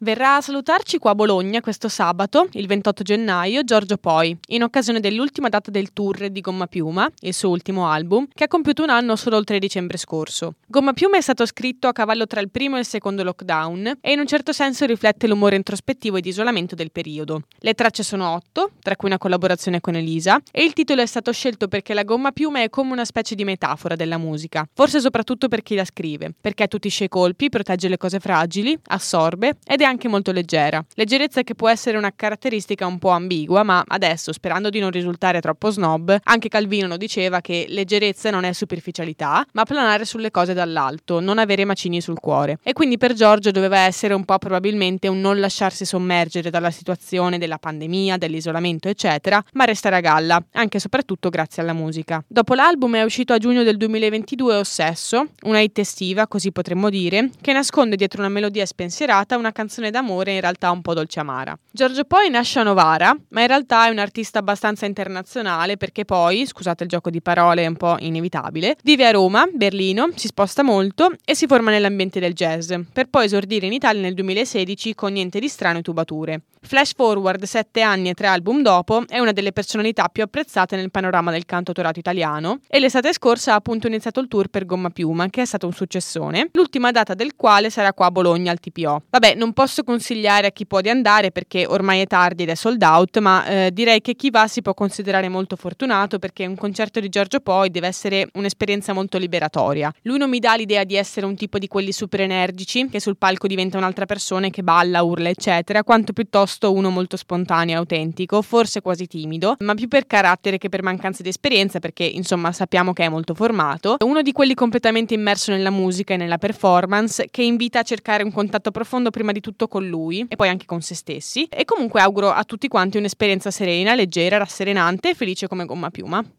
Verrà a salutarci qua a Bologna questo sabato, il 28 gennaio, Giorgio Poi, in occasione dell'ultima data del tour di Gomma Piuma, il suo ultimo album, che ha compiuto un anno solo il 3 dicembre scorso. Gomma Piuma è stato scritto a cavallo tra il primo e il secondo lockdown e in un certo senso riflette l'umore introspettivo e di isolamento del periodo. Le tracce sono 8, tra cui una collaborazione con Elisa, e il titolo è stato scelto perché la gomma piuma è come una specie di metafora della musica, forse soprattutto per chi la scrive, perché tutisce i colpi, protegge le cose fragili, assorbe ed è anche molto leggera. Leggerezza che può essere una caratteristica un po' ambigua, ma adesso, sperando di non risultare troppo snob, anche Calvino lo diceva che leggerezza non è superficialità, ma planare sulle cose dall'alto, non avere macigni sul cuore. E quindi per Giorgio doveva essere un po' probabilmente un non lasciarsi sommergere dalla situazione della pandemia, dell'isolamento, eccetera, ma restare a galla, anche e soprattutto grazie alla musica. Dopo l'album è uscito a giugno del 2022 Ossesso, una hit estiva, così potremmo dire, che nasconde dietro una melodia spensierata una canzone d'amore in realtà un po' dolce amara. Giorgio Poi nasce a Novara, ma in realtà è un artista abbastanza internazionale perché poi, scusate il gioco di parole un po' inevitabile, vive a Roma, Berlino, si sposta molto e si forma nell'ambiente del jazz, per poi esordire in Italia nel 2016 con Niente di strano e Tubature. Flash forward 7 anni e 3 album dopo, è una delle personalità più apprezzate nel panorama del cantautorato italiano e l'estate scorsa ha appunto iniziato il tour per Gomma Piuma, che è stato un successone, l'ultima data del quale sarà qua a Bologna al TPO. Vabbè, non posso consigliare a chi può di andare perché ormai è tardi ed è sold out, ma direi che chi va si può considerare molto fortunato perché un concerto di Giorgio Poi deve essere un'esperienza molto liberatoria. Lui non mi dà l'idea di essere un tipo di quelli super energici che sul palco diventa un'altra persona che balla, urla eccetera, quanto piuttosto uno molto spontaneo e autentico, forse quasi timido, ma più per carattere che per mancanza di esperienza perché insomma sappiamo che è molto formato, uno di quelli completamente immerso nella musica e nella performance che invita a cercare un contatto profondo prima di tutto con lui e poi anche con se stessi e comunque auguro a tutti quanti un'esperienza serena, leggera, rasserenante e felice come Gomma Piuma.